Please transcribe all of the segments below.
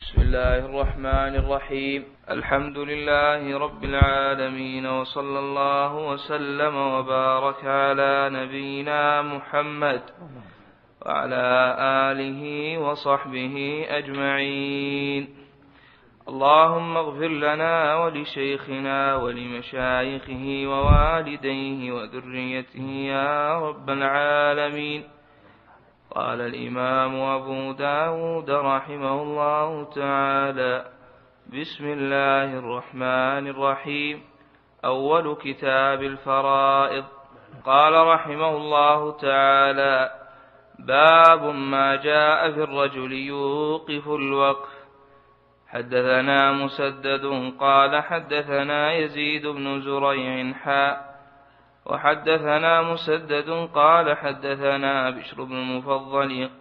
بسم الله الرحمن الرحيم. الحمد لله رب العالمين، وصلى الله وسلم وبارك على نبينا محمد وعلى آله وصحبه أجمعين. اللهم اغفر لنا ولشيخنا ولمشايخه ووالديه وذريته يا رب العالمين. قال الإمام أبو داود رحمه الله تعالى: بسم الله الرحمن الرحيم. أول كتاب الفرائض. قال رحمه الله تعالى: باب ما جاء في الرجل يوقف الوقف. حدثنا مسدد قال حدثنا يزيد بن زريع وحدثنا مسدد قال حدثنا بشر بن المفضل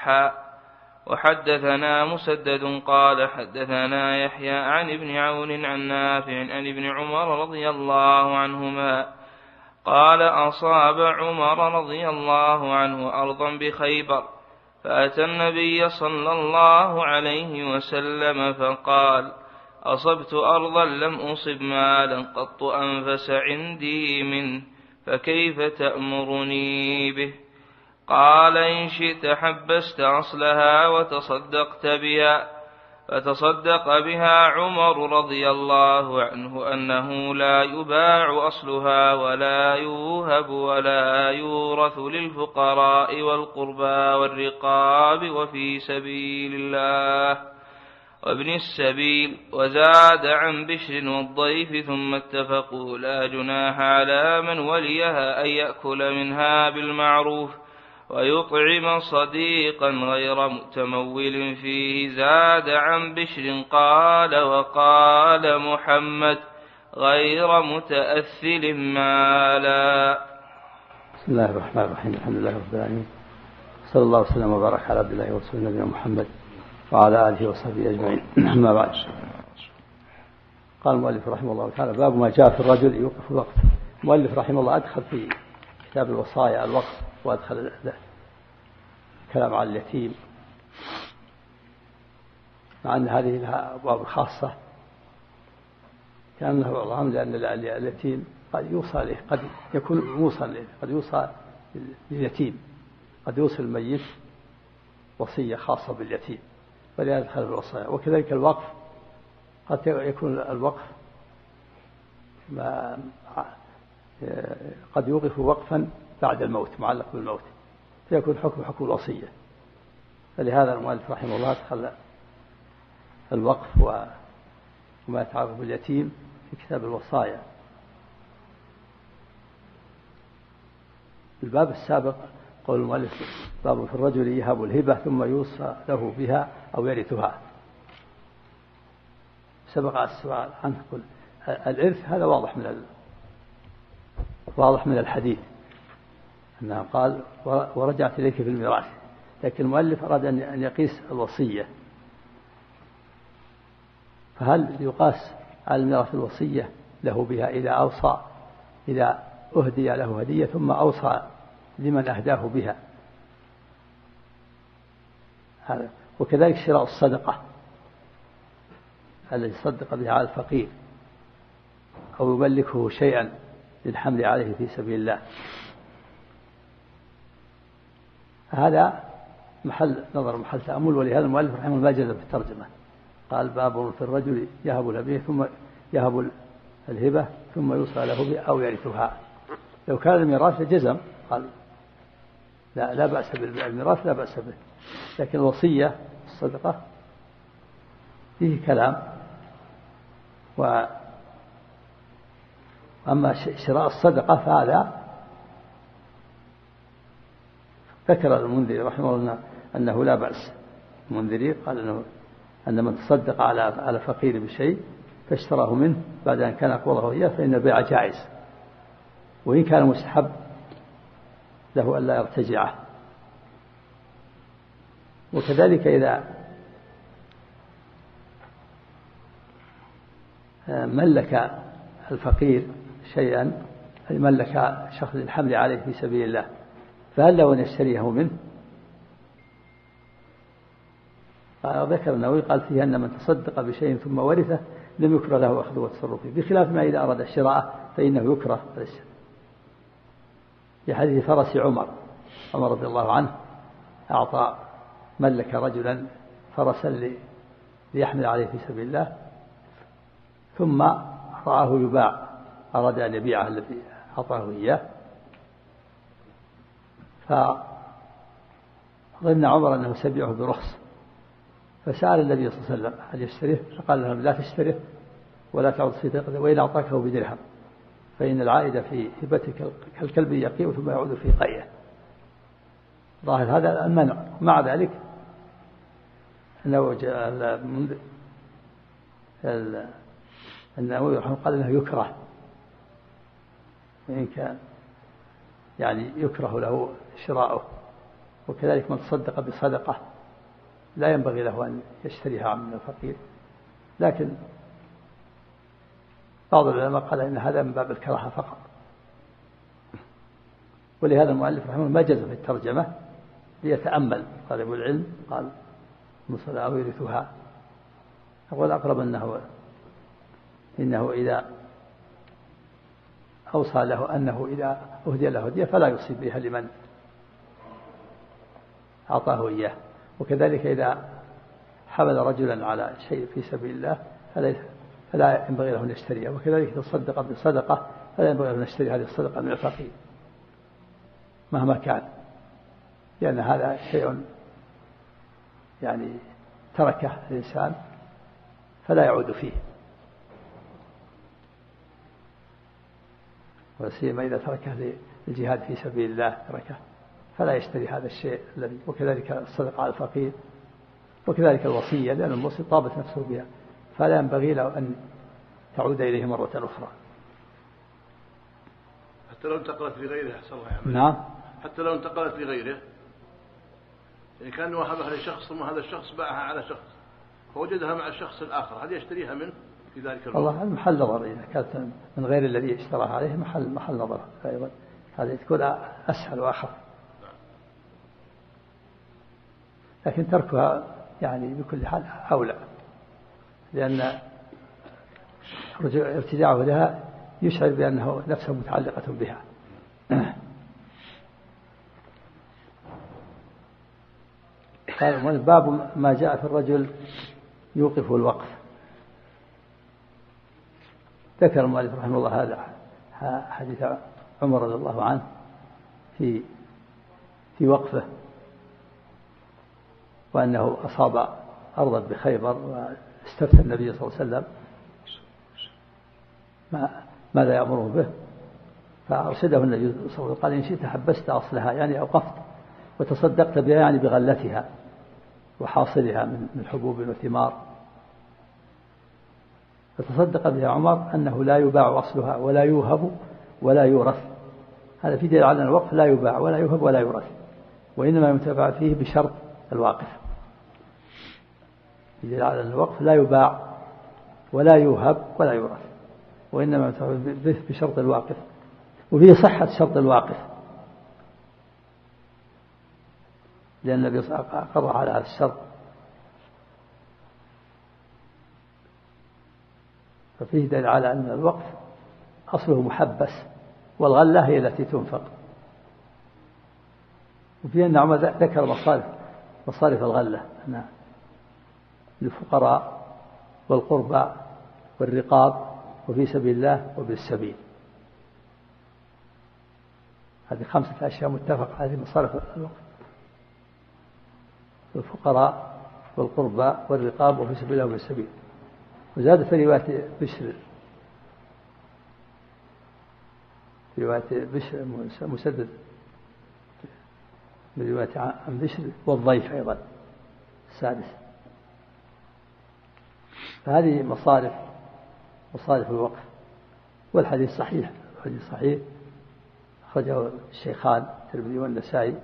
وحدثنا مسدد قال حدثنا يحيى عن ابن عون عن نافع عن ابن عمر رضي الله عنهما قال: أصاب عمر رضي الله عنه أرضا بخيبر، فأتى النبي صلى الله عليه وسلم فقال: أصبت أرضا لم أصب مالا قط أنفس عندي منه، فكيف تأمرني به؟ قال: إن شئت حبست أصلها وتصدقت بها. فتصدق بها عمر رضي الله عنه أنه لا يباع أصلها ولا يوهب ولا يورث للفقراء والقربى والرقاب وفي سبيل الله وابن السبيل. وزاد عن بشر والضيف، ثم اتفقوا لا جناح على من وليها أن يأكل منها بالمعروف ويطعم صديقا غير متمول فيه. زاد عن بشر قال: وقال محمد: غير متأثل مالا. بسم الله الرحمن الرحيم. الحمد لله رب العالمين، صلى الله وسلم وبارك على عبد الله ورسوله نبينا محمد وعلى آله وصحبه أجمعين. أما بعد، قال المؤلف رحمه الله تعالى: باب ما جاء في الرجل يوقف الوقف. المؤلف رحمه الله أدخل في كتاب الوصايا الوقف، وأدخل الكلام على اليتيم، مع أن هذه لها أبواب خاصة كأنه بعضهم، لأن اليتيم قد يوصى له، قد يكون موصى له، قد يوصى لليتيم، قد يوصي الميت وصية خاصة باليتيم، ولهذا يدخل في الوصايا. وكذلك الوقف، قد يكون الوقف قد يوقف وقفا بعد الموت، معلق بالموت، فيكون حكم الوصية. فلهذا المؤلف رحمه الله أدخل الوقف وما يتعلق باليتيم في كتاب الوصايا. الباب السابق قول المؤلف: باب في الرجل يهب الهبة ثم يوصى له بها أو يرثها. سبق السؤال عنه. الإرث هذا واضح من الحديث أنه قال: ورجعت إليك في الميراث. لكن المؤلف أراد أن يقيس الوصية، فهل يقاس على الميراث الوصية له بها إذا أهدي له هدية ثم أوصى لمن أهداه بها؟ هذا. وكذلك شراء الصدقة الذي صدق بها على الفقير أو يملكه شيئا للحمل عليه في سبيل الله، هذا محل نظر، محل تأمل. ولهذا المؤلف رحمه الله جاز في الترجمة، قال: باب في الرجل يهب الهبة ثم يهب الهبة ثم يوصى له بها أو يرثها. لو كان الميراث لجزم قال لا بأس بالميراث، لا بأس به. لكن الوصية الصدقة فيه كلام. وأما شراء الصدقة فهذا ذكر المنذري رحمه الله أنه لا بأس. المنذري قال أن من تصدق على فقير بشيء فاشتراه منه بعد أن كان قوضه إياه فإن البيع جائز، وإن كان مستحب له ألا يرتجعه. وكذلك إذا ملك الفقير شيئا، ملك شخص الحمل عليه في سبيل الله، فهل له أن يشتريه منه ذكر النووي قال فيه أن من تصدق بشيء ثم ورثه لم يكره له أخذه والتصرف فيه، بخلاف ما إذا أراد شراءه فإنه يكره. في حديث فرس عمر رضي الله عنه أعطى ملك رجلا فرسا ليحمل عليه في سبيل الله، ثم رآه يباع، أراد أن يبيعه الذي أعطاه إياه، فظن عمر أنه سبيعه برخص، فسأل النبي صلى الله عليه وسلم هل يشتريه؟ فقال له لا تشتريه ولا تعود في ثقته، وإن أعطاكه بدرهم فإن العائد في هبتك كالكلب يقيء ثم يعود في قيئه. ظاهر هذا المنع. مع ذلك النووي رحمه قال انه يكره، وإن كان يعني يكره له شراؤه. وكذلك من تصدق بصدقة لا ينبغي له أن يشتريها من الفقير، لكن بعض العلماء قال إن هذا من باب الكراهة فقط. ولهذا المؤلف رحمه ما جزم في الترجمة ليتأمل طالب العلم، قال مصلى أو يرثها. أقول أقرب إنه إذا أوصى له أنه إذا أهدي له هدية فلا يصيب بها لمن أعطاه إياه. وكذلك إذا حمل رجلا على شيء في سبيل الله فلا ينبغي له أن يشتريه. وكذلك إذا تصدق بصدقة فلا ينبغي له أن يشتري هذه الصدقة من الفقير مهما كان، لأن هذا شيء يعني تركه الإنسان فلا يعود فيه، وسيما إذا تركه للجهاد في سبيل الله تركه فلا يشتري هذا الشيء الذي. وكذلك الصدقة على الفقير، وكذلك الوصية، لأن الموصي طابت نفسه بها فلا ينبغي له أن تعود إليه مرة أخرى. حتى لو انتقلت لغيره أحسن الله يعمل. نعم، حتى لو انتقلت لغيره، يعني كان وهبها لشخص ثم هذا الشخص باعها على شخص فوجدها مع الشخص الآخر، هل يشتريها منه في ذلك الوقت؟ والله المحل نظر، إذا كانت من غير الذي اشتراها عليه محل نظر أيضا، هذه تكون أسهل وأخف. لكن تركها يعني بكل حال أولى، لأن ارتجاعه لها يشعر بأنه نفسه متعلقة بها. قال باب ما جاء في الرجل يوقف الوقف. ذكر المؤلف رحمه الله هذا حديث عمر رضي الله عنه في وقفه، وأنه أصاب أرضا بخيبر واستفتى النبي صلى الله عليه وسلم ماذا يأمره به، فأرشده النبي صلى الله عليه وسلم قال إن شئت حبست أصلها، يعني أوقفت وتصدقت بها، يعني بغلتها وحاصلها من حبوب وثمار، فتصدق بها عمر أنه لا يباع أصلها ولا يوهب ولا يورث. هذا في دليل على أن الوقف لا يباع ولا يوهب ولا يورث، وإنما يتبع فيه بشرط الواقف. في دليل على أن الوقف لا يباع ولا يوهب ولا يورث، وإنما يتبع به بشرط الواقف. وفيه صحة شرط الواقف، لأن النبي صلى الله عليه وسلم قضى على هذا الشرط، ففيه دليل على أن الوقف أصله محبس، والغلة هي التي تنفق. وفيه أن عمر ذكر مصارف الغلة للفقراء والقربى والرقاب وفي سبيل الله وبالسبيل. هذه 5 أشياء متفق عليه مصارف الوقف: الفقراء والقربى والرقاب وفي سبيل الله وبالسبيل. وزاد في رواية بشر مسدد، من رواية عن بشر والضيف أيضا 6. فهذه مصارف الوقف. والحديث صحيح، الحديث صحيح أخرجه الشيخان الترمذي والنسائي.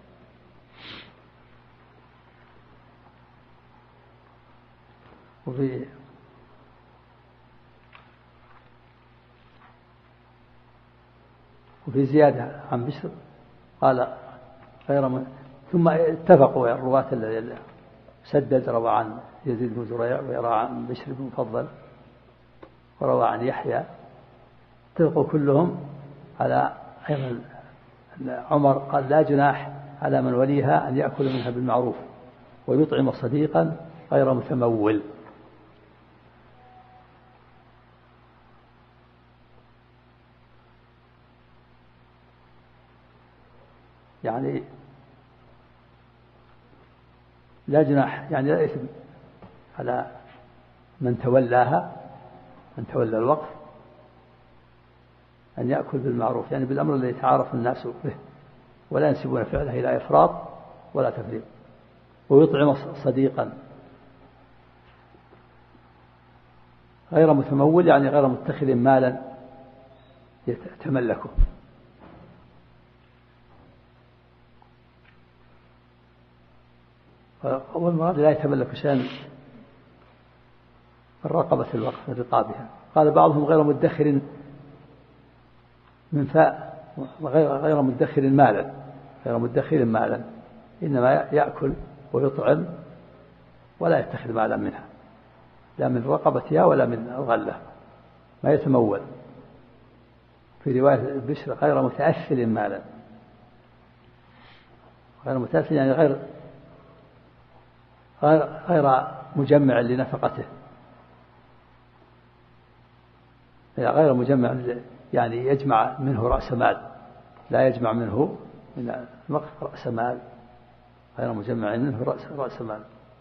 وفي زيادة عن بشر قال غير ثم اتفقوا الرواة الذين مسدد روى عن يزيد بن زريع، ويروى عن بشر بن مفضل، وروى عن يحيى، اتفقوا كلهم على أيضا عمر قال لا جناح على من وليها أن يأكل منها بالمعروف ويطعم صديقا غير متمول. يعني لا جناح، يعني لا إثم على من تولاها، من تولى الوقف، أن يأكل بالمعروف، يعني بالأمر الذي يتعارف الناس به ولا ينسبون فعله إلى إفراط ولا تفريط. ويطعم صديقا غير متمول، يعني غير متخذ مالا يتملكه. والمراد لا يتملك شيئا من رقبة الوقف، من رقابها. قال بعضهم غير مدخر من فاء، غير مدخر مالا، غير مدخر مالا، إنما يأكل ويطعم ولا يتخذ مالا منها، لا من رقبتها ولا من الغلة، ما يتمول. في رواية بشر غير متأثل مالا، غير متأثل يعني غير مجمع لنفقته، غير مجمع يعني يجمع منه رأس مال، لا يجمع منه من الوقف رأس مال، غير مجمع منه رأس مال.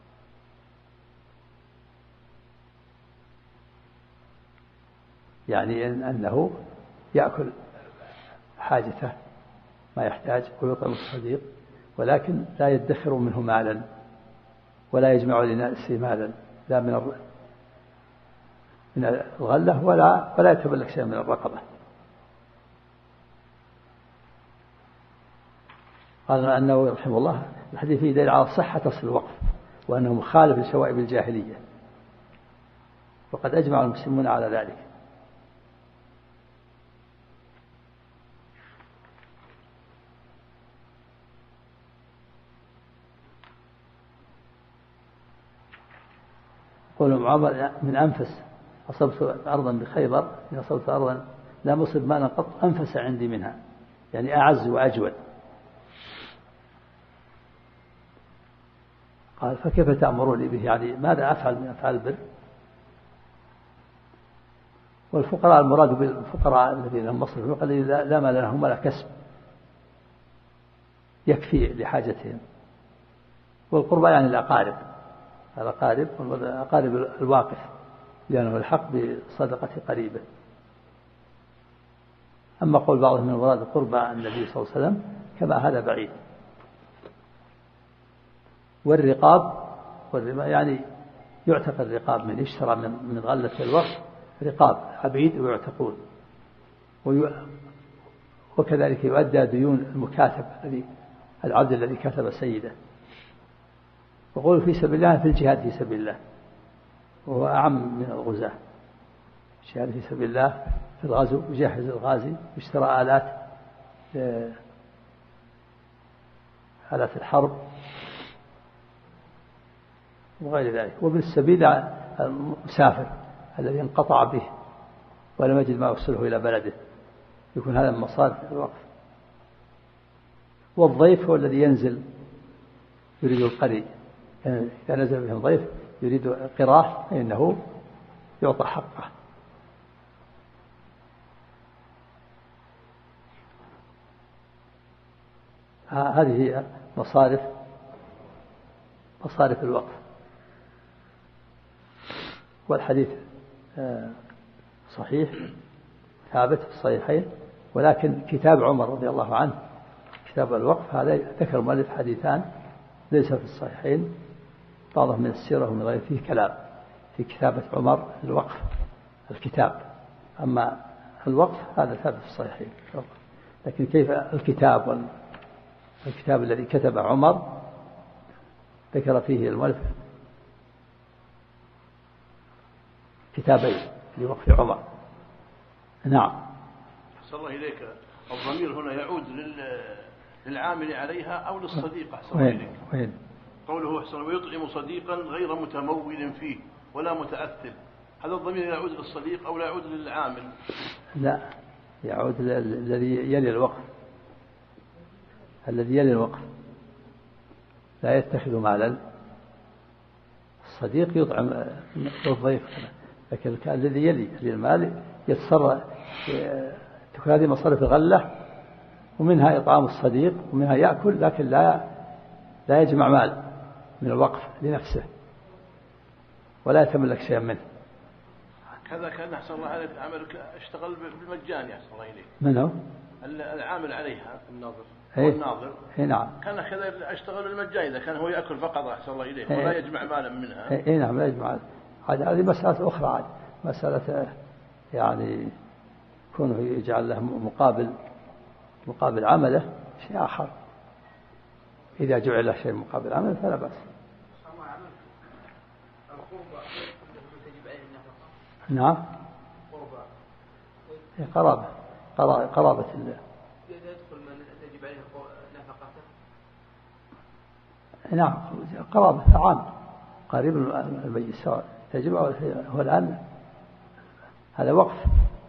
يعني أنه يأكل حاجته ما يحتاج ويطعم الصديق، ولكن لا يدخر منه مالا ولا يجمع لنفسه مالا، لا من الغلة ولا يتملك شيئا من الرقبة. قال النووي رحمه الله الحديث فيه دليل على صحة أصل الوقف، وأنه مخالف لشوائب الجاهلية، وقد أجمع المسلمون على ذلك. قول معمر من أنفس أصبت أرضا بخيبر، إن أصبت أرضا لا مصب مالا قط أنفس عندي منها، يعني أعز وأجود. قال فكيف تأمروني به، يعني ماذا أفعل من أفعال البر؟ والفقراء المراد بالفقراء الذين هم مصرف لا مال لهم ولا كسب يكفي لحاجتهم. والقربى يعني الأقارب الواقف، لأنه الحق بصدقة قريبه. أما قول بعضهم من مراد قربى النبي صلى الله عليه وسلم كما هذا بعيد. والرقاب يعني يعتق الرقاب، من اشترى من غلة الوقف رقاب عبيد ويعتقون، وكذلك يؤدى ديون المكاتب العبد الذي كتب سيده. وقول في سبيل الله في الجهاد في سبيل الله، وهو أعم من الغزاة. الجهاد في سبيل الله في الغزو، يجهز الغازي واشترى آلات الحرب وغير ذلك. وابن السبيل المسافر الذي انقطع به ولم يجد ما يوصله إلى بلده، يكون هذا من مصارف الوقف. والضيف هو الذي ينزل يريد القري، إذا نزل بهم ضيف يريد قراه فإنه يعطى حقه. هذه هي مصارف الوقف. والحديث صحيح ثابت في الصحيحين، ولكن كتاب عمر رضي الله عنه كتاب الوقف هذا ذكر المؤلف حديثان ليس في الصحيحين، بعضهم من السيرة ومن غيره فيه كلام في كتابة عمر الوقف الكتاب. أما الوقف هذا ثابت في الصحيحين. لكن كيف الكتاب الذي كتب عمر ذكر فيه المؤلف كتابين لوقف عمر. نعم. أحسن الله إليك. الضمير هنا يعود للعامل عليها أو للصديق؟ أحسن الله إليك. وين قوله أحسن ويطعم صديقا غير متمول فيه ولا متأثر، هذا الضمير يعود للصديق أو لا يعود للعامل؟ لا، يعود الذي يلي الوقف. الذي يلي الوقف لا يتخذ مالا. الصديق يطعم الضيف، لكن الذي يلي المال يتصرف. تكون هذه مصارف الغلة ومنها إطعام الصديق ومنها يأكل، لكن لا يجمع مال من الوقف لنفسه ولا يتملك شيئا منه. كذا كان أحسن الله عليك عملك اشتغل بالمجان يحسن الله إليك. من هو؟ العامل عليها الناظر. الناظر. نعم. كان كذا اشتغل بالمجان إذا كان هو يأكل فقط أحسن الله إليك ولا يجمع مالا منها. نعم لا يجمع. هذه مسألة أخرى عاد، مسألة يعني كونه يجعل له مقابل عمله شيء آخر. إذا جعل له شيء مقابل عمله فلا بأس. نعم. قرابة الله. يدخل من تجب عليه نفقته. نعم، قرابة عام قريب الميت سواء تجب. هو الآن هذا وقف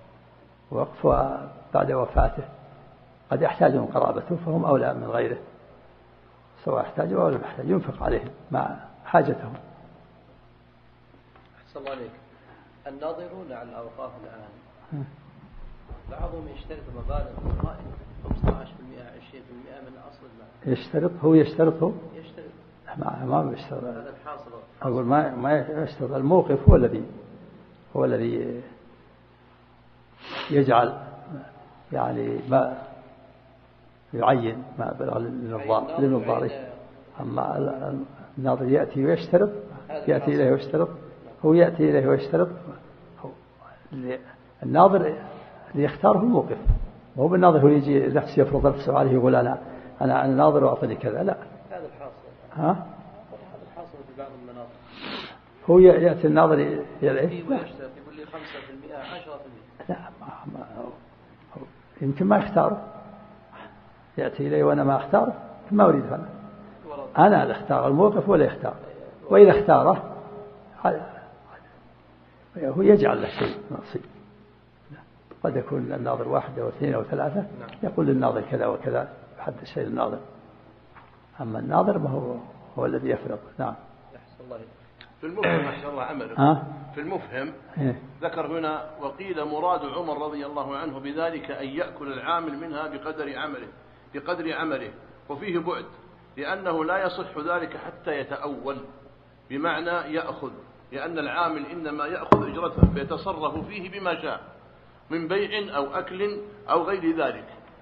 بعد وفاته قد يحتاجون قرابته فهم أولى من غيره، سواء احتاجوا أو لم يحتاجوا ينفق عليهم مع حاجتهم. أحسن الله عليك. الناظرون على الأوقاف الآن بعضهم يشترط مبالغ 15% 20% من أصل المال. يشترط ما يشترط. هذا الحاصل. أقول ما يشترط. الموقف هو الذي يجعل يعني ما يعين ما بلغ للنظار. أما الناظر يأتي ويشترط، يأتي إليه ويشترط، هو يأتي إليه ويشترط. الناظر اللي يختاره الموقف، وهو بالناظر هو يجي نفسه يفرض نفسه عليه يقول أنا ناظر وأعطني كذا. لا، هذا الحاصل. هذا الحاصل في بعض المناطق. هو يأتي الناظر يلعب يقول لي 5% 10%. لا، يمكن ما يختاره. يأتي إليه وأنا ما أختاره، ما أريد أنا اللي أختار الموقف ولا يختار. وإذا اختاره هو يجعل له شيء نصيب. قد يكون الناظر 1 أو 2 أو 3 يقول للناظر كذا وكذا يحدد شيء للناظر. أما الناظر ما هو الذي يفرض. نعم. في المفهم أحسن الله عملك. في المفهم ذكر هنا وقيل مراد عمر رضي الله عنه بذلك أن يأكل العامل منها بقدر عمله وفيه بعد، لأنه لا يصح ذلك حتى يتأول، بمعنى يأخذ، لأن العامل إنما يأخذ أجرته فيتصرف فيه بما شاء من بيع أو أكل أو غير ذلك.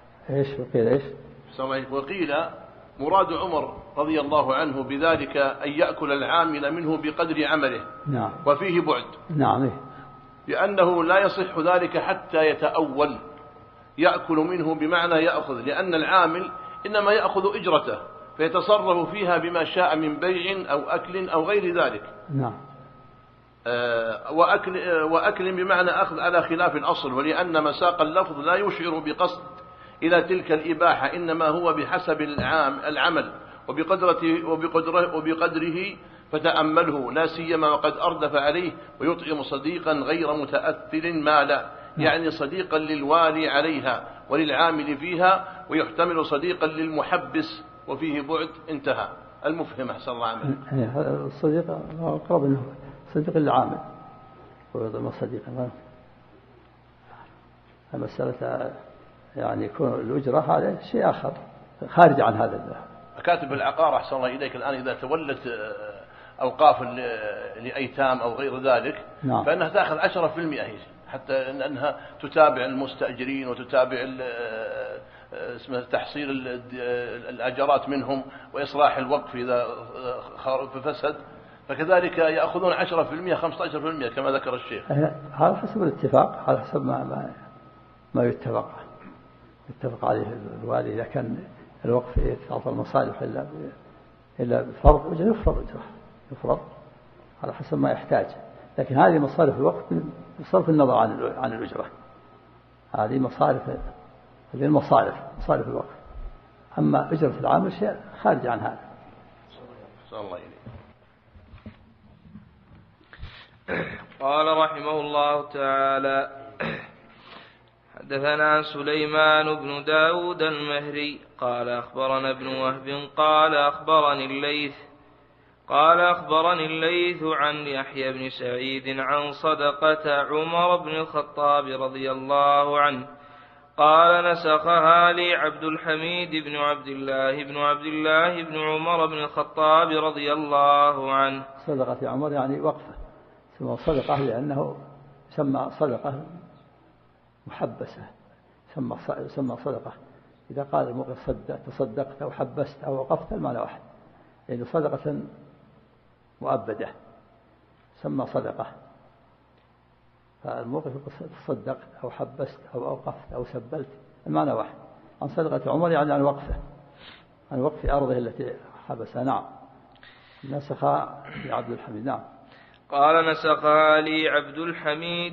وقيل مراد عمر رضي الله عنه بذلك أن يأكل العامل منه بقدر عمله. نعم. وفيه بعد. نعم. لأنه لا يصح ذلك حتى يتأول، يأكل منه بمعنى يأخذ، لأن العامل إنما يأخذ أجرته فيتصرف فيها بما شاء من بيع أو أكل أو غير ذلك. نعم. وأكل بمعنى أخذ على خلاف الأصل، ولأن مساق اللفظ لا يشعر بقصد إلى تلك الإباحة، إنما هو بحسب العمل وبقدره فتأمله، لا سيما وقد أردف عليه ويطعم صديقا غير متأثل مالا، يعني صديقا للوالي عليها وللعامل فيها، ويحتمل صديقا للمحبس وفيه بعد. انتهى المفهم أحسن الله عمله. الصديق أقرب منه صديق العامل ويضم صديقا. مسألة يعني يكون الأجرة هذا شيء آخر خارج عن هذا. كاتب العقار أحسن الله إليك الآن إذا تولت أوقاف لأيتام أو غير ذلك فإنها تأخذ 10% حتى أنها تتابع المستأجرين وتتابع تحصيل الأجرات منهم وإصلاح الوقف إذا فسد، فكذلك يأخذون 10% 15% كما ذكر الشيخ. هذا حسب الاتفاق، على حسب ما يتفق عليه الوالي. إذا كان الوقف يتعاطى المصالح إلا بفرض أجرة يفرض على حسب ما يحتاج، لكن هذه مصارف الوقف بصرف النظر عن الأجرة. هذه مصارف الوقف. أما أجرة العامل شيء خارج عن هذا. أحسن الله إليك. قال رحمه الله تعالى: حدثنا سليمان بن داود المهري قال أخبرنا ابن وهب قال أخبرني الليث عن يحيى بن سعيد عن صدقة عمر بن الخطاب رضي الله عنه قال: نسخها لي عبد الحميد بن عبد الله بن عمر بن الخطاب رضي الله عنه. صدقة عمر يعني وقفة، ثم صدقة لأنه سمى صدقة محبسة، سمى صدقة. إذا قال الموقف تصدقت أو حبست أو وقفت المعنى واحد، يعني صدقة مؤبدة سمى صدقة. فالموقف تصدقت أو حبست أو أوقفت أو سبلت المعنى واحد. عن صدقة عمر يعني عن وقفه، عن وقف أرضه التي حبسها. نعم. نسخها لعبد الحميد. نعم. قال: نسخها لي عبد الحميد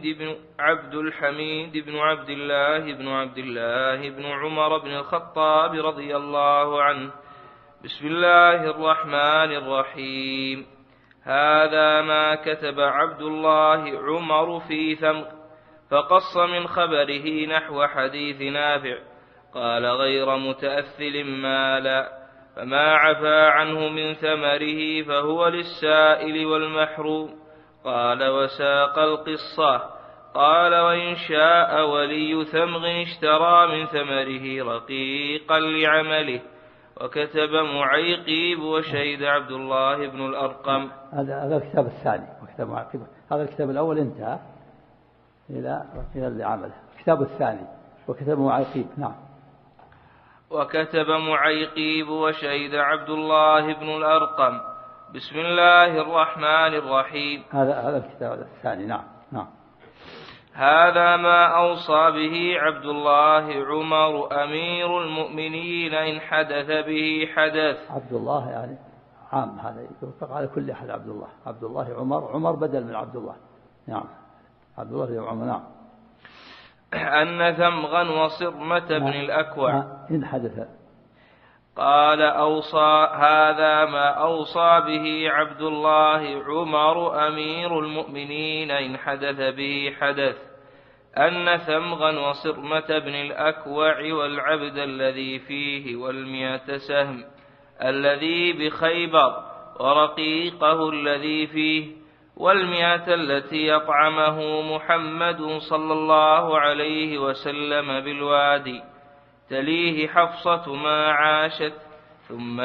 بن عبد الله بن عمر بن الخطاب رضي الله عنه. بسم الله الرحمن الرحيم. هذا ما كتب عبد الله عمر في ثمر، فقص من خبره نحو حديث نافع. قال: غير متأثل مالا، فما عفا عنه من ثمره فهو للسائل والمحروم. قال: وساق القصة. قال: وإن شاء ولي ثمغ اشترى من ثمره رقيقا لعمله. وكتب معيقيب وشهد عبد الله بن الأرقم. هذا الكتاب الثاني، وكتب معيقيب. هذا الكتاب الأول انتهى إلى رقيقا لعمله. الكتاب الثاني وكتب معيقيب. نعم. وكتب معيقيب وشهد عبد الله بن الأرقم. بسم الله الرحمن الرحيم. هذا الكتاب الثاني. نعم. نعم. هذا ما أوصى به عبد الله عمر أمير المؤمنين إن حدث به حدث. عبد الله يعني عام، هذا يطلق على كل أحد. عبد الله عمر بدل من عبد الله. نعم. عبد الله عمر. نعم. أن ثمغا وصرمة بن الأكوع إن حدث. قال: هذا ما أوصى به عبد الله عمر أمير المؤمنين إن حدث به حدث، أن ثمغا وصرمة بن الأكوع والعبد الذي فيه 100 سهم الذي بخيبر ورقيقه الذي فيه 100 التي يطعمه محمد صلى الله عليه وسلم بالوادي. تليه حفصة ما عاشت، ثم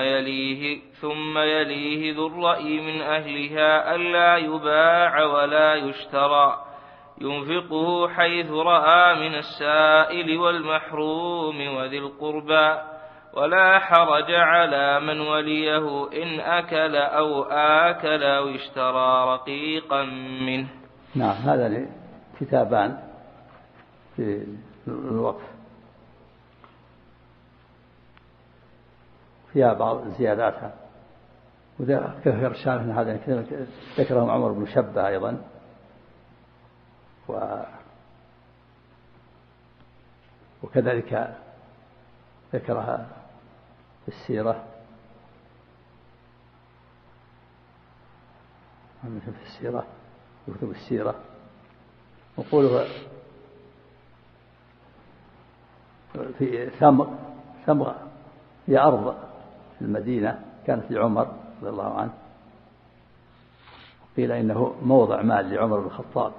يليه ذو الرأي من أهلها ألا يباع ولا يشترى، ينفقه حيث رأى من السائل والمحروم وذي القربى، ولا حرج على من وليه إن أكل أو آكل أو اشترى رقيقا منه. نعم. هذا كتابان في الوقف فيها بعض زياداتها، وذكر شارحنا هذا ذكرهم عمر بن شبة أيضا، وكذلك ذكرها في السيرة، وكتب السيرة. وقوله في ثمر هي أرض في المدينة كانت لعمر رضي الله عنه، قيل إنه موضع مال لعمر بن الخطاب،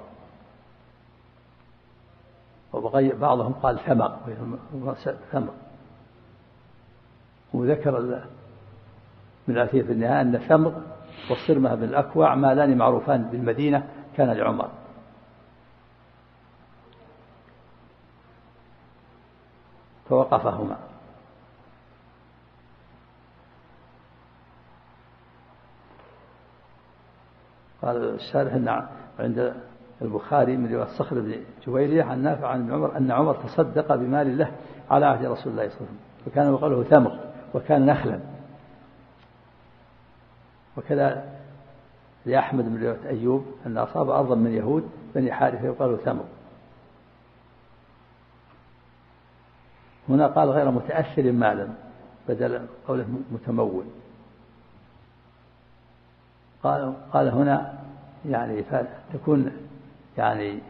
وبعضهم قال ثمر. وذكر من الأثير في النهاية أن ثمر والصرمة بن الأكوع مالان معروفان بالمدينة كان لعمر. فوقفهما. قال الشارح عند البخاري من رواية صخر بن جويرية عن نافع عن ابن عمر أن عمر تصدق بمال الله على عهد رسول الله صلى الله عليه وسلم، وكان يقاله ثمر وكان نخلا. وكذا لأحمد من رواية أيوب أن أصاب أرضا من يهود بني حارثة يقاله ثمر. هنا قال غير متأثر مالا بدل قوله متمول. قال هنا يعني تكون يعني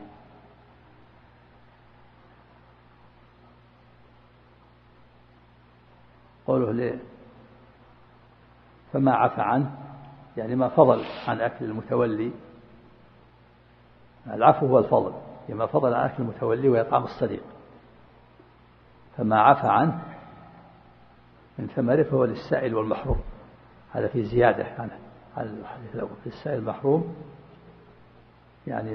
قوله ليه فما عفى عنه يعني ما فضل عن أكل المتولي. العفو هو الفضل، ما فضل عن أكل المتولي وإطعام الصديق. فما عفى عنه من ثمره فهو للسائل والمحروم. هذا في زيادة عن الحديث الأول. للسائل المحروم يعني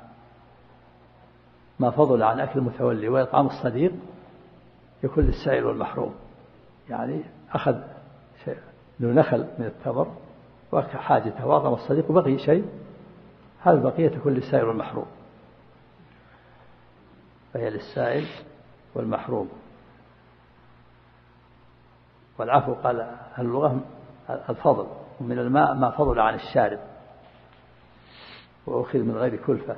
ما فضل عن أكل المتولي وإطعام الصديق يكون للسائل والمحروم. يعني أخذ شيء نخل من التمر وحاجته وأطعم الصديق وبقي شيء، هذا البقية تكون للسائل والمحروم، فهي للسائل والمحروم. والعفو قال أهل اللغة الفضل، ومن الماء ما فضل عن الشارب وأخذ من غير كلفة،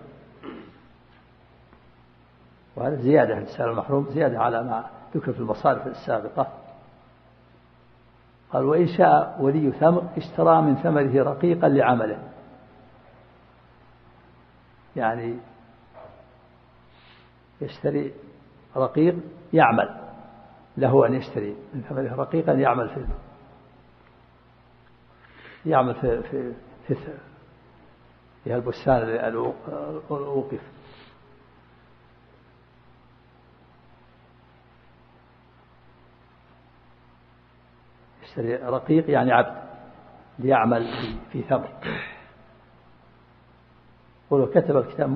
وهذا زيادة للسائل والمحروم، زيادة على ما ذكر في المصارف السابقة. قال وإن شاء ولي ثمر اشترى من ثمره رقيقا لعمله، يعني يشتري رقيق يعمل له، أن يشتري من ثمره رقيقا يعمل في البستان الذي أوقف. يشتري رقيق يعني عبد ليعمل في ثمر. ولو كتب الكتاب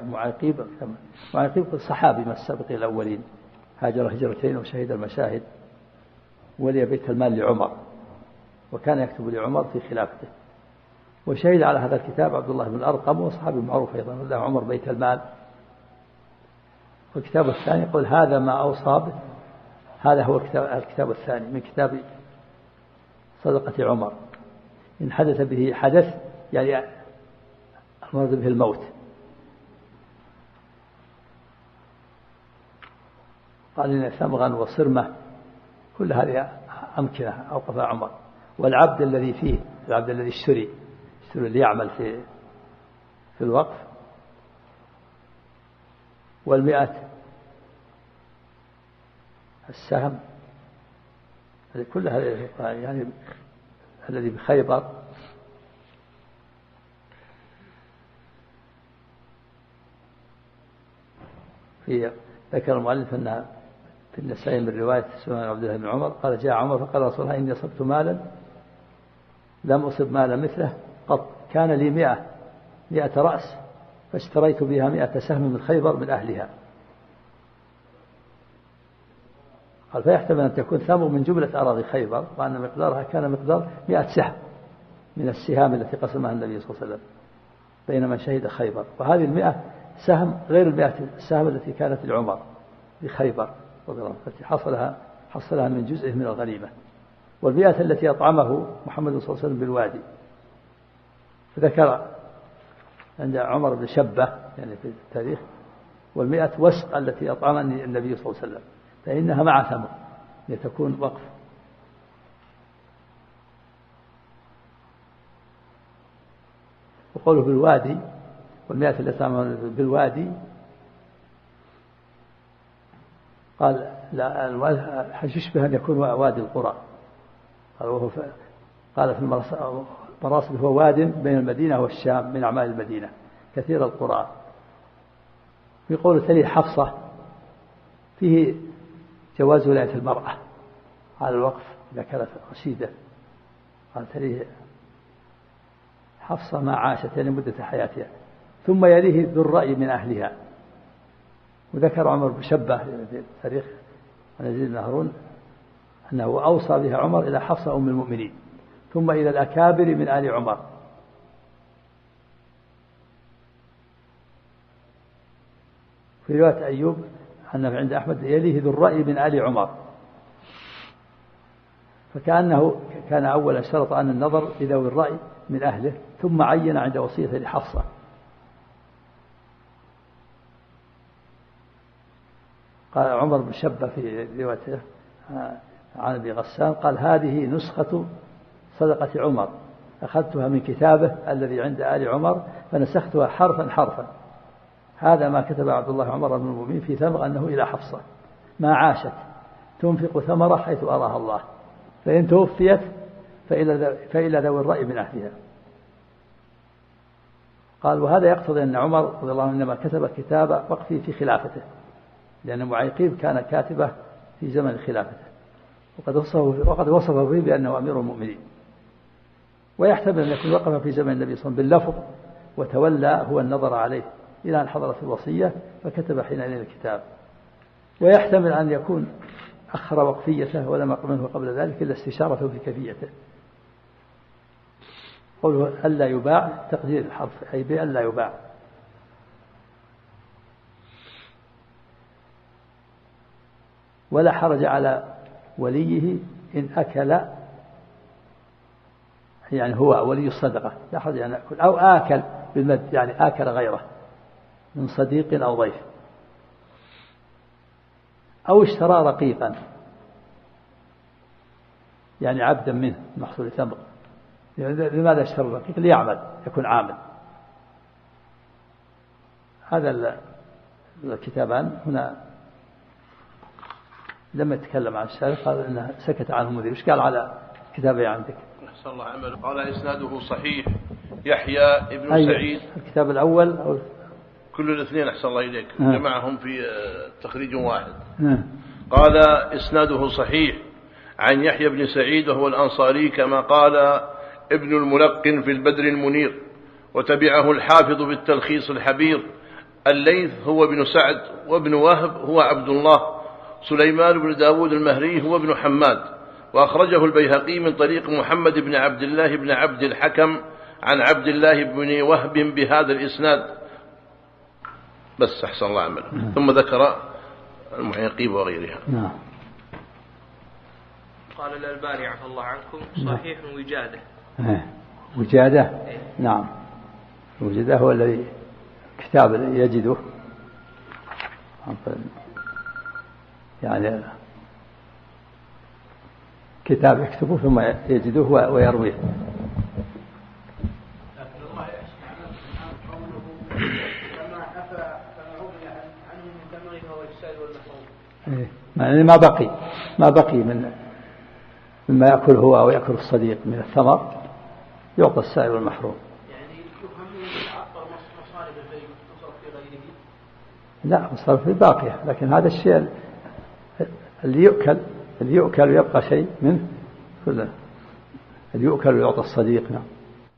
معيقيب صحابي من السابقين الأولين، هاجر هجرتين وشهد المشاهد، ولي بيت المال لعمر، وكان يكتب لعمر في خلافته. وشهد على هذا الكتاب عبد الله بن الأرقم وصحابي معروف أيضا له عمر بيت المال. والكتاب الثاني يقول هذا ما أوصى به، هذا هو الكتاب الثاني من كتاب صدقة عمر، إن حدث به حدث يعني المرض به الموت. قال إن ثمغا وصرمة كل هذه أمكنة أوقفها عمر. والعبد الذي فيه، العبد الذي اشتري ليعمل في الوقف. والمئة السهم، كل هذه يعني الذي بخيبر. ذكر المؤلف أنها في النسائي من رواية سفيان عبد الله بن عمر قال جاء عمر فقال رسول الله إني أصبت مالا لم أصب مالا مثله قط، كان لي 100 رأس فاشتريت بها 100 سهم من خيبر من أهلها. قال فيحتمل أن تكون ثمر من جملة أراضي خيبر، وأن مقدارها كان مقدار 100 سهم من السهام التي قسمها النبي صلى الله عليه وسلم بين من شهد خيبر. وهذه 100 سهم غير 100 السهم التي كانت لعمر لخيبر التي حصلها من جزء من الغنيمة. والمئة التي أطعمه محمد صلى الله عليه وسلم بالوادي. فذكر عند عمر بن شبة يعني في التاريخ 100 وسق التي أطعمني النبي صلى الله عليه وسلم، فإنها مع ثمر لتكون وقف. وقوله بالوادي، والمئة التي أطعمه بالوادي قال لا يشبه أن يكون وادي القرى. قال في المراصد هو واد بين المدينة والشام من أعمال المدينة كثير القرى. يقول تلي حفصة فيه جواز ولاية المرأة على الوقف إذا كانت رشيدة. قال تلي حفصة ما عاشت يعني مدة حياتها، ثم يليه ذو الرأي من أهلها. وذكر عمر بن شبة في تاريخ يزيد بن هارون أنه أوصى بها عمر إلى حفصة أم المؤمنين، ثم إلى الأكابر من آل عمر. في رواية أيوب أنه عند أحمد يليه ذو الرأي من آل عمر، فكأنه كان أولا شرط أن النظر لذوي الرأي من أهله، ثم عين عند وصية لحفصة. قال عمر بن شبة في روايته عن أبي غسان قال هذه نسخة صدقة عمر أخذتها من كتابه الذي عند آل عمر فنسختها حرفا حرفا. هذا ما كتب عبد الله عمر بن المؤمنين في ثمر أنه إلى حفصة ما عاشت تنفق ثمرة حيث أراها الله، فإن توفيت فإلى ذوي الرأي من أهلها. قال وهذا يقتضي أن عمر رضي الله عنه إنما كتب كتاب وقفه في خلافته، لأن معيقيب كان كاتبه في زمن خلافته، وقد وصفه فيه بأنه أمير المؤمنين. ويحتمل أن يكون وقف في زمن النبي صلى الله عليه وسلم باللفظ وتولى هو النظر عليه إلى أن حضرت الوصية فكتب حينئذ الكتاب. ويحتمل أن يكون أخر وقفيته ولم يقم منه قبل ذلك إلا استشارته في كيفيته. قوله ألا يباع تقدير الحرف أي بألا يباع. ولا حرج على وليه إن أكل، يعني هو ولي الصدقة لا حرج أن يأكل أو آكل بالمد، يعني آكل غيره من صديق أو ضيف، أو اشترى رقيقا يعني عبدا منه محصول ثمر. لماذا اشترى الرقيق؟ ليعمل يكون عامل. هذا الكتابان هنا لما يتكلم عن الشارع قال إنه سكت عنه المدير. إيش قال على كتابه عندك؟ أحسن الله عمله. قال إسناده صحيح يحيى ابن سعيد. الكتاب الأول أو كل الاثنين أحسن الله إليك جمعهم في تخريج واحد. قال إسناده صحيح عن يحيى بن سعيد وهو الأنصاري كما قال ابن الملقن في البدر المنير، وتبعه الحافظ بالتلخيص الحبير. الليث هو ابن سعد، وابن وهب هو عبد الله، سليمان بن داود المهري هو ابن حماد. وأخرجه البيهقي من طريق محمد بن عبد الله بن عبد الحكم عن عبد الله بن وهب بهذا الإسناد بس. أحسن الله عمله. ثم ذكر المحيقيب وغيرها. قال الألباني عفى الله عنكم صحيح وجادة. وجادة نعم. وجادة هو الذي كتاب يجده يعني كتاب يكتبه ثم يجده ويرويه. يعني ما بقي مما يأكل هو أو يأكل الصديق من الثمر يعطى السائل والمحروم. يعني يفهم من العطر مصارف البيع تصرف في غيره؟ لا مصارف باقية، لكن هذا الشيء اللي يؤكل ويبقى شيء منه كله اللي يؤكل ويعطى الصديق. نعم.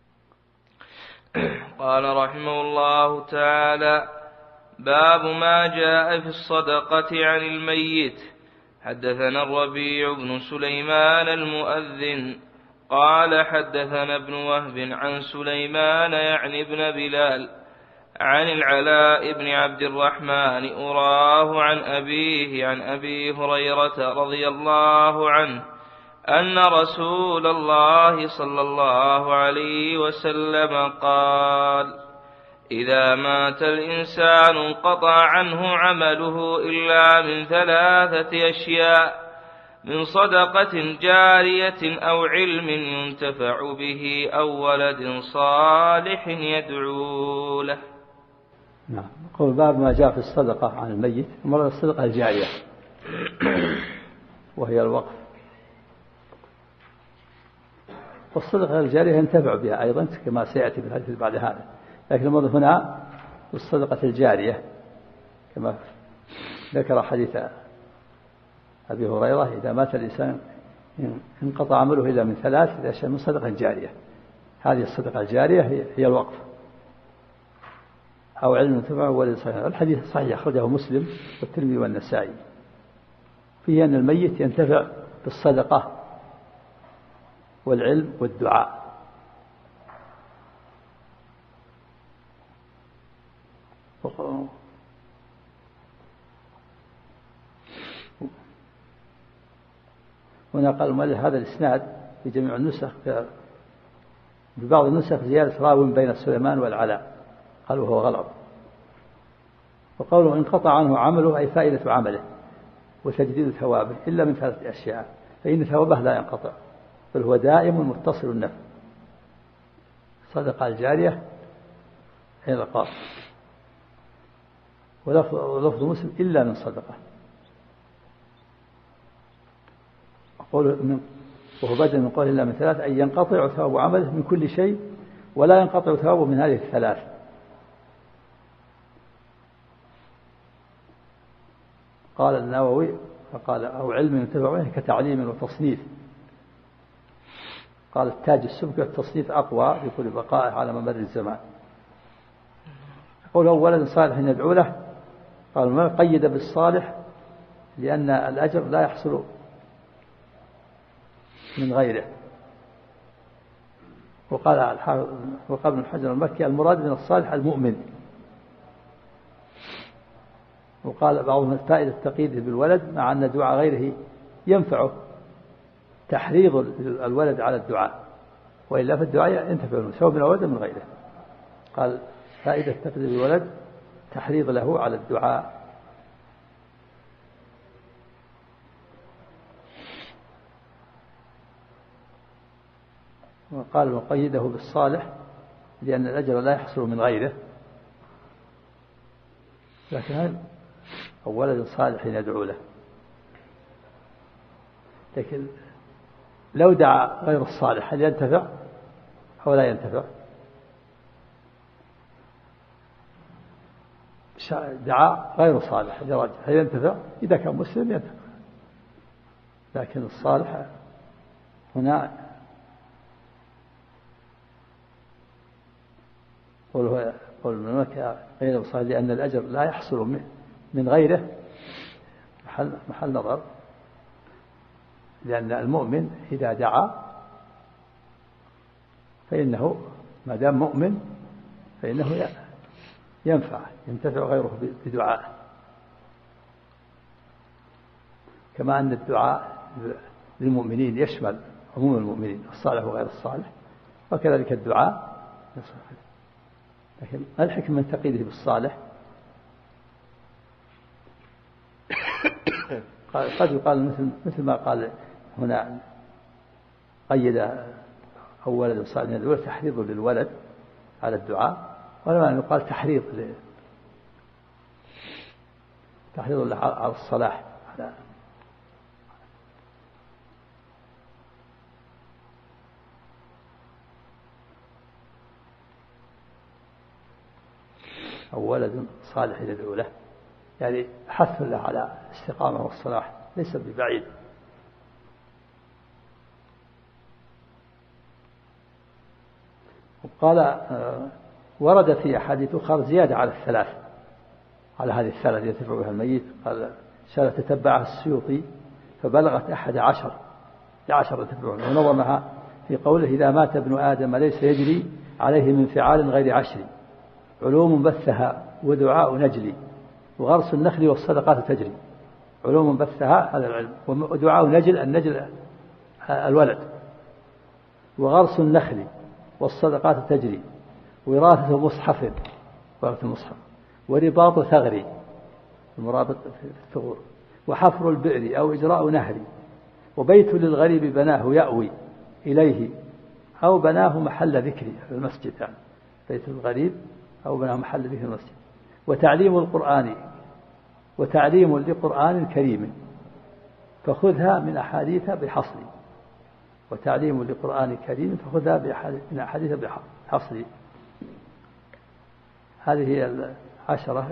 قال رحمه الله تعالى باب ما جاء في الصدقة عن الميت. حدثنا الربيع بن سليمان المؤذن قال حدثنا ابن وهب عن سليمان يعني ابن بلال عن العلاء بن عبد الرحمن أراه عن أبيه عن أبي هريرة رضي الله عنه أن رسول الله صلى الله عليه وسلم قال إذا مات الإنسان انقطع عنه عمله إلا من 3 أشياء: من صدقة جارية أو علم ينتفع به أو ولد صالح يدعو له. نعم. قول باب ما جاء في الصدقة عن الميت. مرة الصدقة الجارية وهي الوقف، والصدقة الجارية ينتفع بها أيضا كما سيأتي في الحديث بعد هذا، لكن المرة هنا الصدقة الجارية كما ذكر حديث أبي هريرة إذا مات الإنسان انقطع عمله إلا من 3 أشياء: من صدقة جارية. هذه الصدقة الجارية هي الوقف أو علم ينتفع ولد صالح. الحديث صحيح أخرجه مسلم والترمذي والنسائي، فيه أن الميت ينتفع بالصدقة والعلم والدعاء. هنا قال المؤلف هذا الإسناد في جميع النسخ، ببعض النسخ زيادة راو بين سليمان والعلاء، قالوا هو غلط. وقوله انقطع عنه عمله أي فائدة عمله وتجديد ثوابه إلا من 3 أشياء، فإن ثوابه لا ينقطع بل هو دائم متصل النفع. صدقة الجارية هي القاص، ولفظ مسلم إلا من صدقة. وهو بدل من قول إلا من ثلاث، أي ينقطع ثواب عمله من كل شيء ولا ينقطع ثوابه من هذه الثلاث. قال النووي فقال أو علم ينتفع به كتعليم وتصنيف. قال التاج السبك والتصنيف أقوى لكل بقائه على ممر الزمان. قوله ولد صالح يدعو له، قال ما قيد بالصالح لأن الأجر لا يحصل من غيره. وقال ابن حجر المكي المراد من الصالح المؤمن. وقال بعضهم فائدة التقييد بالولد مع أن دعاء غيره ينفعه، تحريض الولد على الدعاء، وإلا فالدعاء ينتفع سواء من الولد من غيره. قال فائدة التقييد بالولد تحريض له على الدعاء. وقال وقيده بالصالح لأن الأجر لا يحصل من غيره. لكن هذا ولد صالح يدعو له، لكن لو دعا غير الصالح هل ينتفع أو لا ينتفع؟ دعا غير صالح لرجل هل ينتفع؟ إذا كان مسلم ينتفع، لكن الصالح هنا قول الملك غير الصالح لأن الأجر لا يحصل من غيره محل نظر، لأن المؤمن إذا دعا فإنه ما دام مؤمن فإنه ينتفع غيره بدعاء، كما أن الدعاء للمؤمنين يشمل عموم المؤمنين الصالح وغير الصالح، وكذلك الدعاء. لكن الحكمة من تقييده بالصالح قد يقال مثل ما قال هنا قيد أو ولد صالح يدعو تحريض للولد على الدعاء، ولما يقال تحريض على الصلاح على أو ولد صالح يدعو له، يعني حث له على الاستقامة والصلاح ليس ببعيد. وقال ورد في أحاديث أخرى زيادة على الثلاث، على هذه الثلاث ينتفع بها الميت. قال شال تتبعها السيوطي فبلغت 11 تتبعون، ونظمها في قوله إذا مات ابن آدم ليس يجري عليه من فعال غير 10 علوم بثها ودعاء نجلي وغرس النخل والصدقات تجري. علوم بثها هذا العلم، ودعاء نجل النجل الولد، وغرس النخل والصدقات تجري، وراثة مصحف ورباط ثغري المرابط في الثغور، وحفر البئر أو إجراء نهر، وبيت للغريب بناه يأوي إليه أو بناه محل ذكري المسجد، يعني بيت الغريب أو بناه محل ذكر المسجد، وتعليم القرآن وتعليم لقرآن كريم فخذها من أحاديث بحصر، وتعليم لقرآن كريم فخذها من أحاديث بحصر. هذه هي 10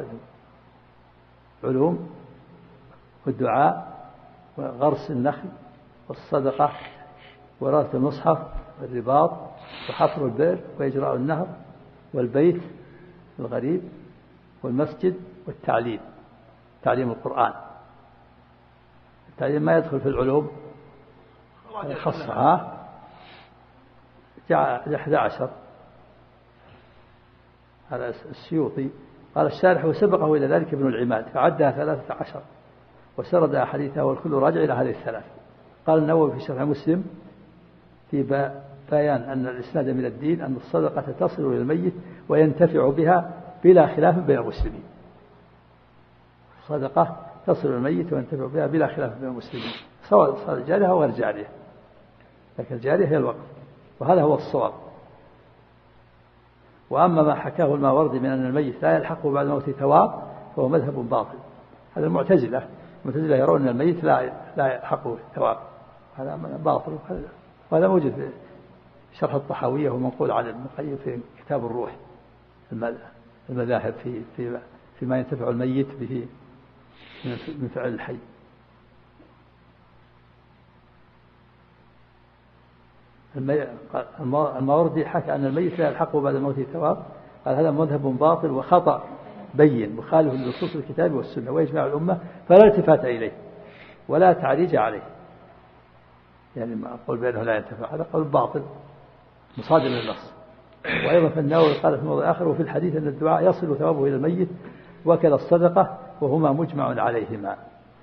علوم: والدعاء وغرس النخل والصدقة وراثة المصحف والرباط وحفر البئر وإجراء النهر والبيت الغريب والمسجد والتعليم، تعليم القرآن. التعليم ما يدخل في العلوم الخاصة. جاء 11 هذا السيوطي. قال الشارح وسبقه إلى ذلك ابن العماد فعدها 13 وسرد أحاديثها والكل راجع إلى هذه الثلاث. قال النووي في شرح مسلم في بيان أن الإسناد من الدين أن الصدقة تصل إلى الميت وينتفع بها بلا خلاف بين المسلمين. الصدقة تصل إلى الميت وينتفع بها بلا خلاف بين المسلمين، سواء صارت جارية أو غير جارية، لكن الجارية هي الوقف، وهذا هو الصواب. وأما ما حكاه الماوردي من أن الميت لا يلحقه بعد موته ثواب فهو مذهب باطل. هذا المعتزلة يرون أن الميت لا يلحقه ثواب، هذا باطل. وهذا موجود في شرح الطحاوية ومنقول عن ابن القيم في كتاب الروح، المذاهب فيما ينتفع الميت به من فعل الحي. الماوردي حكى أن الميت لا يلحقه بعد موته ثواب، قال هذا مذهب باطل وخطأ بين مخالف لنصوص الكتاب والسنة وإجماع الأمة، فلا التفات إليه ولا تعريج عليه. يعني ما أقول بأنه لا ينتفع، هذا قول باطل مصادم للنص. وأيضا فالنووي قال في موضع آخر: وفي الحديث أن الدعاء يصل ثوابه إلى الميت وكذا الصدقة وهما مجمع عليهما.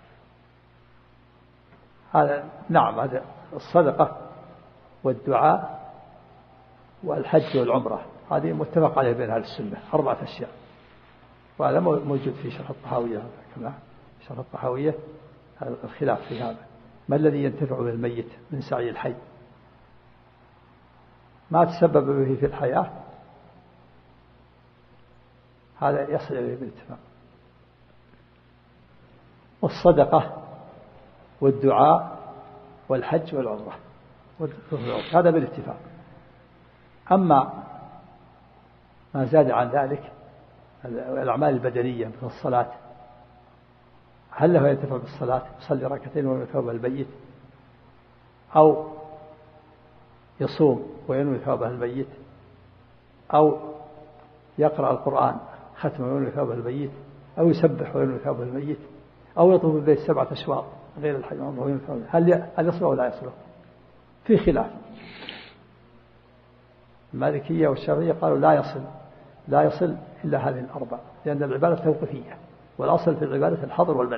هذا نعم، هذا الصدقة والدعاء والحج والعمرة هذه متفق عليه بين أهل السنة، 4 أشياء. وهذا موجود في شرح الطحاوية، كما شرح الطحاوية الخلاف في هذا، ما الذي ينتفع به الميت من سعي الحي؟ ما تسبب به في الحياة هذا يصل إليه بالاتفاق. والصدقة والدعاء والحج والعمرة هذا بالاتفاق. أما ما زاد عن ذلك الأعمال البدنية مثل الصلاة، هل له ينتفع بالصلاة يصلي ركعتين وينوي ثواب الميت، أو يصوم وينوي ثواب الميت، أو يقرأ القرآن ختم وينوي ثواب الميت، أو يسبح وينوي ثواب الميت، أو يطوف بالبيت 7 أشواط غير الحج وينوي ثواب الميت، هل يصل أو لا يصل؟ في خلاف. المالكية والشافعية قالوا لا يصل إلا هذه ال4، لأن العبادة توقيفية، والأصل في العبادة الحظر والمنع.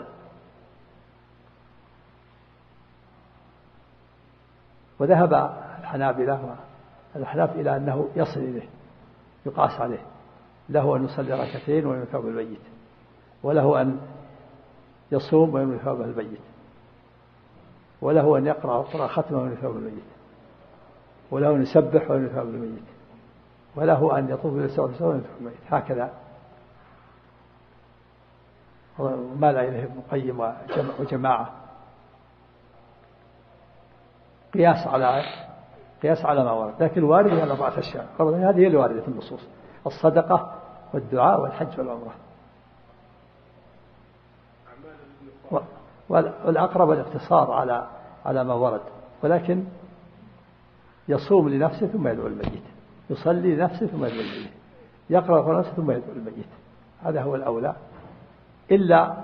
وذهب الحنابلة والأحناف إلى أنه يصل إليه، يقاس عليه، له أن يصلي ركعتين وينوي ثواب الميت، وله أن يصوم وينوي ثواب الميت، وله أن يقرأ القرآن ختمه وينوي ثواب الميت، وله أن يسبح وينوي ثواب الميت، وله أن يطوف بالبيت 7 أشواط وينوي ثواب الميت. هكذا مال إليه ابن القيم وجماعة قياس على ما ورد. لكن الوارد هي 4 أشياء، هذه هي الواردة في النصوص: الصدقة والدعاء والحج والعمرة. والأقرب الاقتصار على ما ورد، ولكن يصوم لنفسه ثم يدعو الميت، يصلي لنفسه ثم يدعو الميت، يقرأ القرآن لنفسه ثم يدعو الميت، هذا هو الأولى. إلا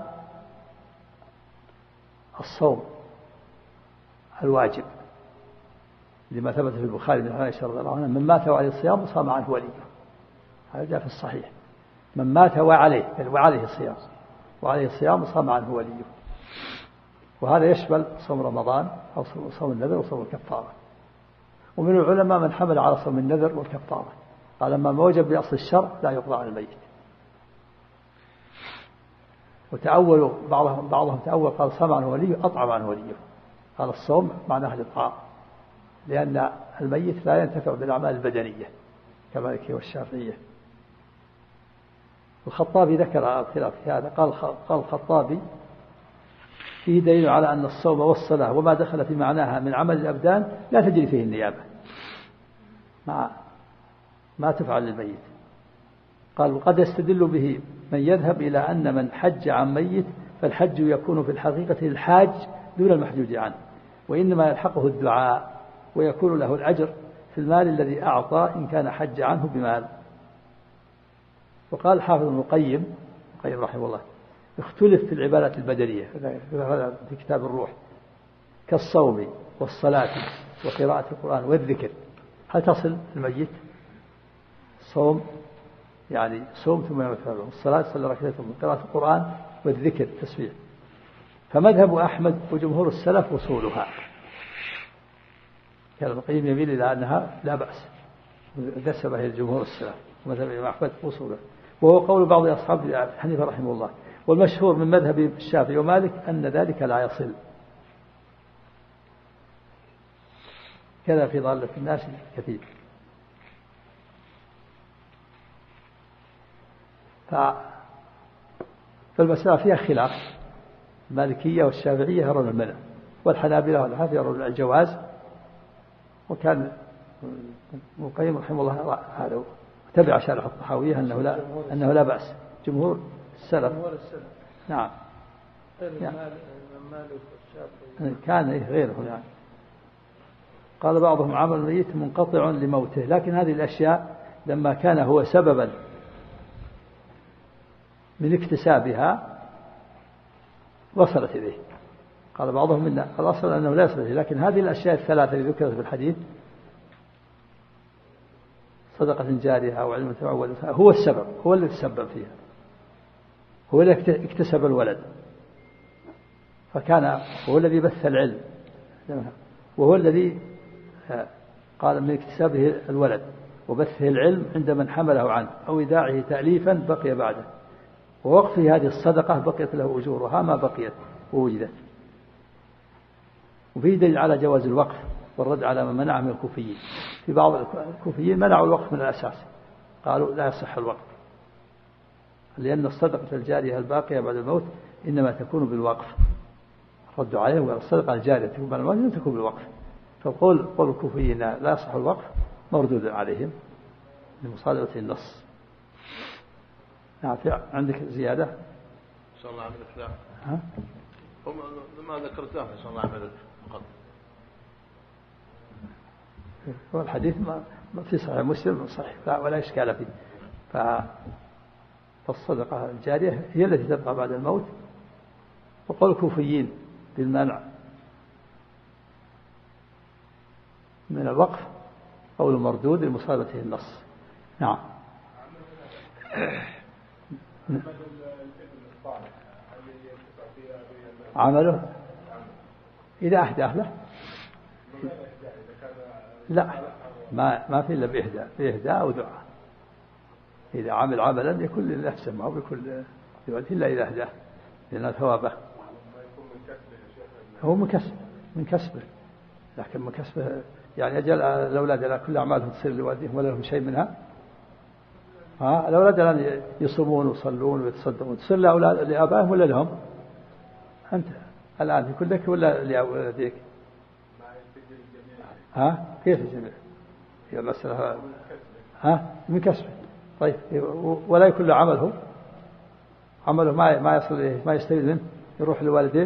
الصوم الواجب لما ثبت في البخاري من عائشة رضي الله عنها: من مات وعليه الصيام صام عنه وليه. هذا جاء في الصحيح: من مات وعليه الصيام وعليه الصيام صام عنه وليه. وهذا يشمل صوم رمضان أو صوم النذر وصوم الكفارة. ومن العلماء من حمل على صوم النذر والكفارة، قال ما وجب بأصل الشرع لا يقضى عن الميت. وتأولوا بعضهم تأول قال صام عنه وليه أطعم عنه وليه، قال الصوم معناه الإطعام، لأن الميت لا ينتفع بالأعمال البدنية كمالكية والشافعية. الخطابي ذكر الخلاف في هذا، قال الخطابي: فيه دليل على أن الصوم والصلاة وما دخل في معناها من عمل الأبدان لا تجري فيه النيابة، ما تفعل للميت. قال: وقد يستدل به من يذهب إلى أن من حج عن ميت فالحج يكون في الحقيقة للحاج دون المحجوج عنه، وإنما يلحقه الدعاء ويكون له الأجر في المال الذي أعطى إن كان حج عنه بمال. وقال حافظ ابن القيم رحمه الله: اختلف في العبادات البدنية في كتاب الروح كالصوم والصلاة وقراءة القرآن والذكر، هل تصل الميت؟ صوم يعني صوم ثم يمثل، والصلاة صلى ركعتين، ثم قراءة القرآن والذكر التسبيح. فمذهب أحمد وجمهور السلف وصولها، كان ابن القيم يميل إلى أنها لا بأس، نسبه إلى جمهور السلف، ومذهب أحمد وصولها، وهو قول بعض أصحاب حنيفة رحمه الله. والمشهور من مذهب الشافعي ومالك أن ذلك لا يصل، كذا في ضالة الناس كثير. فالمسألة فيها خلاف، المالكية والشافعية يرون المنع، والحنابلة والحنفية يرون الجواز. وكان ابن القيم رحمه الله هذا تبع شارح الطحاوية أنه لا بأس، جمهور السلف. نعم كان غيره يعني. قال بعضهم عمل الميت منقطع لموته، لكن هذه الأشياء لما كان هو سببا من اكتسابها وصلت إليه. قال بعضهم إن الأصل أنه لا يصل إليه، لكن هذه الأشياء الثلاثة اللي ذكرت في الحديث، صدقة جارية أو علم تعود، هو السبب، هو الذي تسبب فيها، هو الذي اكتسب الولد، فكان هو الذي بث العلم، وهو الذي قال من اكتسابه الولد وبثه العلم عند من حمله عنه أو إيداعه تأليفا بقي بعده، ووقفه هذه الصدقة بقيت له أجورها ما بقيت ووجدت. وفيه دليل على جواز الوقف والرد على من منع من الكوفيين. في بعض الكوفيين منعوا الوقف من الأساس، قالوا لا يصح الوقف، لأن الصدقة الجارية الباقية بعد الموت إنما تكون بالوقف. ردوا عليه والصدقة الجارية تكون بعد الموت إنما تكون بالوقف. فقول الكوفيين لا يصح الوقف مردود عليهم لمصادرة النص. عندك زيادة؟ صلى الله عليه وسلم. هم ما ذكرتها صلى الله عليه وسلم فقط. هو الحديث ما في صحيح مسلم صحيح ولا إشكال فيه. فالصدقة الجارية هي التي تبقى بعد الموت. وقول الكوفيين بالمنع من الوقف قول مردود لمصادرته النص. نعم. عمله إذا أهداه له لا ما في إلا بإهداء أو دعاء. إذا عمل عملا يكون لنفسه ما هو بكل إلا إذا أهداه لأن ثوابه هو من كسبه لكن من كسبه يعني أجل الأولاد لا كل أعمالهم تصير لوالدهم ولا لهم شيء منها. الأولاد الآن يصومون ويصلون ويتصدقون تصير لآبائهم ولا لهم؟ أنت الآن يكون لك ولا لأولادك؟ كيف الجميع؟ هي مسألة من كسبه. طيب ولا يكون له عمله ما يصل إليه ما يستفيد منه يروح لوالديه.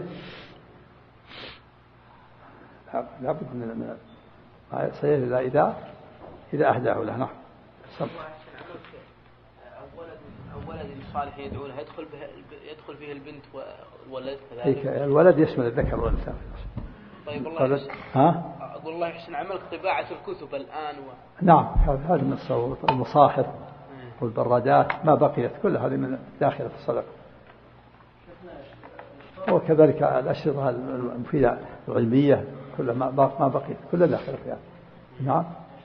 لا بد من ما يصير إلا إذا أهداه له. نعم. ولد صالح يدعو له يدخل فيه البنت والولد كذلك. الولد يشمل الذكر والأنثى. طيب الله يحسن. أقول الله يحسن عملك طباعة الكتب الآن نعم هذه من المصاحف والبرادات ما بقيت كل هذه من داخلة الصدقة. وكذلك الأشرطة المفيدة العلمية كلها ما بقيت كلها داخلة فيها. نعم.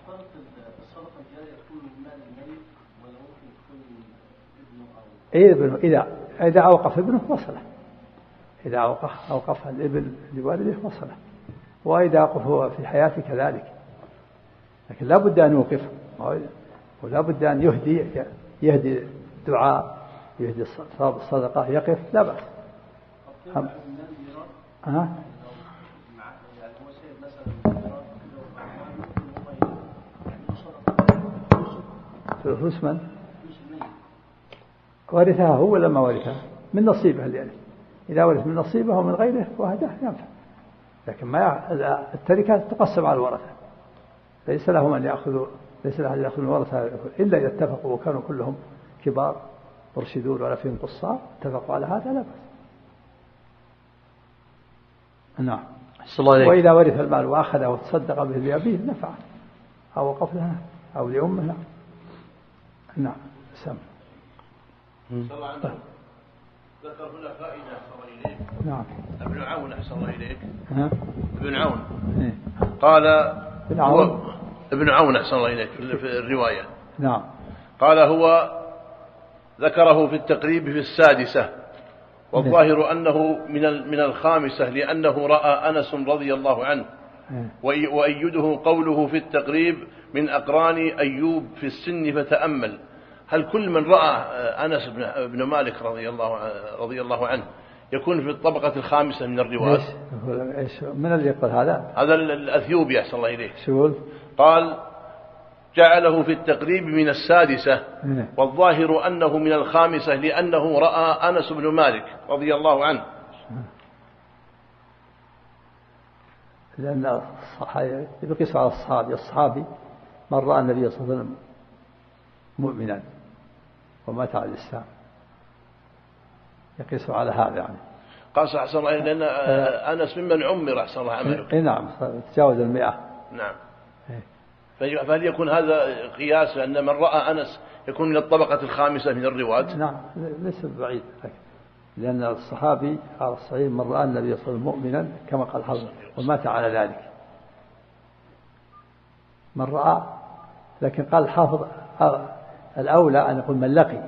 إذا أوقف ابنه وصله. إذا أوقف الابن لوالده وصله. وإذا أوقف هو في حياته كذلك. لكن لا بد أن يوقف ولا بد أن يهدي دعاء يهدي صواب الصدقة يقف لا بأس. فلوس من ورثها هو ولا ما ورثها من نصيبه اللي يعني. إذا ورث من نصيبه ومن غيره وهداه ينفع. لكن ما التركة تقسم على الورثة ليس لهم أن يأخذوا الورثة إلا إذا اتفقوا وكانوا كلهم كبار مرشدون ولا فيهم قصار اتفقوا على هذا لا بأس. نعم. وإذا ورث المال وأخذه وتصدق به لأبيه نفعه أو وقف لها أو لأمه. نعم. سم. ذكر هنا فائدة أحسن إليك. نعم. ابن عون أحسن إليك. ابن عون. قال ابن عون أحسن إليك في الرواية. نعم. قال هو ذكره في التقريب في السادسة والظاهر أنه من الخامسة لأنه رأى أنس رضي الله عنه وأيده قوله في التقريب من أقران أيوب في السن فتأمل هل كل من رأى أنس بن مالك رضي الله عنه يكون في الطبقة الخامسة من الرواة؟ إيش من اللي يقول هذا؟ هذا الأثيوبي أحسن الله إليه. شو قال جعله في التقريب من السادسة والظاهر أنه من الخامسة لأنه رأى أنس بن مالك رضي الله عنه. لأن يقيس على الصحابي من رأى النبي صلى الله عليه وسلم مؤمنا ومات على الإسلام، يقيس على هذا يعني. قاس أحسن الله لأن أنس ممن عمر أحسن الله عمله. نعم تجاوز 100. نعم. فهل يكون هذا قياس أن من رأى أنس يكون من الطبقة الخامسة من الرواة؟ نعم ليس بعيد، لأن الصحابي على الصحيح من رأى النبي صلى الله عليه وسلم مؤمنا كما قال حافظ ومات على ذلك، من رأى. لكن قال الحافظ الأولى أن يقول من لقي،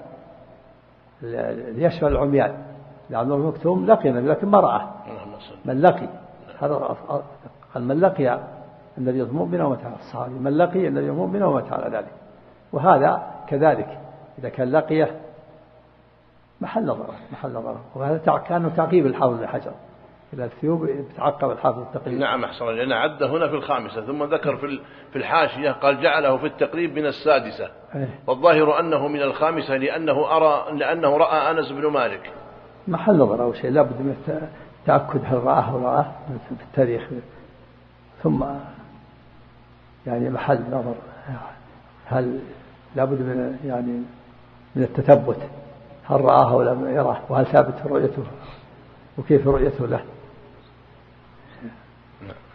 ليشمل العميان، لأن المكتوم لقي النبي لكن ما رأى. من لقي هذا قال من لقي النبي مؤمنا ومات على الصحابي، من لقي النبي مؤمنا ومات على ذلك. وهذا كذلك إذا كان لقيه محل نظر. وهذا كانه تعقيب الحافظ بن حجر إلى الثيوب يتعقب الحافظ التقريب. نعم أحسن، لأن عد هنا في الخامسة ثم ذكر في الحاشية قال جعله في التقريب من السادسة والظاهر أنه من الخامسة لأنه رأى أنس بن مالك. محل نظر أو شيء لابد من التأكد هل رآه ولا رآه في التاريخ، ثم يعني محل نظر هل لابد من يعني من التثبت هل رآه ولا لم يراه، وهل ثابت رؤيته وكيف رؤيته له.